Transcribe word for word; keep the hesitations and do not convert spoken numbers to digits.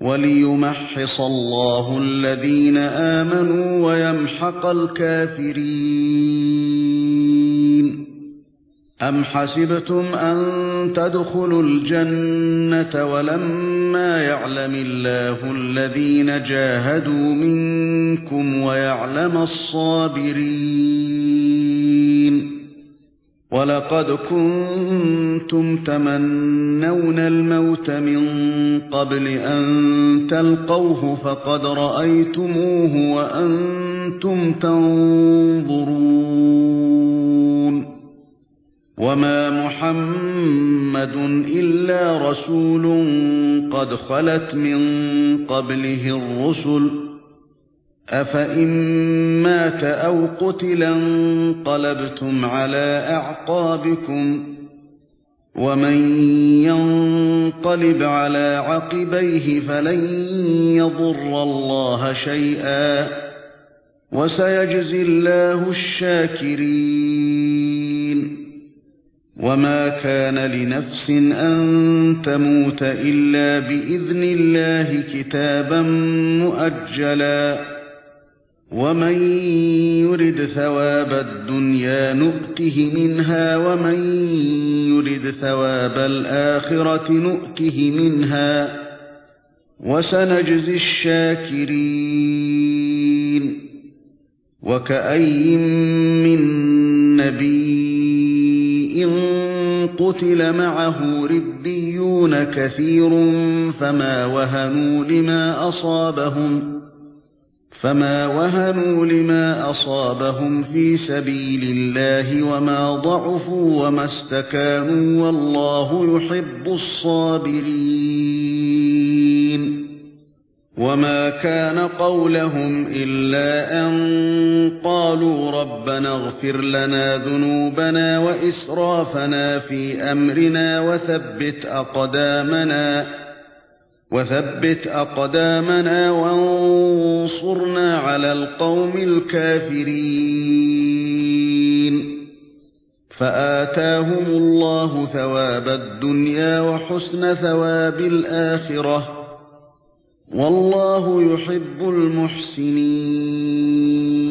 وَلِيُمَحِّصَ اللَّهُ الَّذِينَ آمَنُوا وَيَمْحَقَ الْكَافِرِينَ. أَمْ حَسِبْتُمْ أَن تَدْخُلُوا الْجَنَّةَ وَلَمَّا يَعْلَمِ اللَّهُ الَّذِينَ جَاهَدُوا مِنكُمْ وَيَعْلَمَ الصَّابِرِينَ. وَلَقَدْ كُنتُمْ تَمَنَّوْنَ الْمَوْتَ مِنْ قَبْلِ أَنْ تَلْقَوْهُ فَقَدْ رَأَيْتُمُوهُ وَأَنْتُمْ تَنْظُرُونَ. وَمَا مُحَمَّدٌ إِلَّا رَسُولٌ قَدْ خَلَتْ مِنْ قَبْلِهِ الرُّسُلُ أَفَإِن مَّاتَ أَوْ قُتِلَ انقَلَبْتُمْ عَلَى أَعْقَابِكُمْ وَمَن يَنقَلِبْ عَلَى عَقِبَيْهِ فَلَن يَضُرَّ اللَّهَ شَيْئًا وَسَيَجْزِي اللَّهُ الشَّاكِرِينَ. وَمَا كَانَ لِنَفْسٍ أَن تَمُوتَ إِلَّا بِإِذْنِ اللَّهِ كِتَابًا مُؤَجَّلًا. وَمَن يُرِدْ ثَوَابَ الدُّنْيَا نُؤْتِهِ مِنْهَا وَمَن يُرِدْ ثَوَابَ الْآخِرَةِ نُؤْتِهِ مِنْهَا وَسَنَجْزِي الشَّاكِرِينَ. وَكَأَيِّن مِّن نَّبِيٍّ قُتِلَ مَعَهُ رِبِّيُّونَ كَثِيرٌ فَمَا وَهَنُوا لِمَا أَصَابَهُمْ فما وهنوا لما أصابهم في سبيل الله وما ضعفوا وما استكانوا والله يحب الصابرين. وما كان قولهم إلا أن قالوا ربنا اغفر لنا ذنوبنا وإسرافنا في أمرنا وثبت أقدامنا وثبت أقدامنا وانصرنا على القوم الكافرين. فآتاهم الله ثواب الدنيا وحسن ثواب الآخرة والله يحب المحسنين.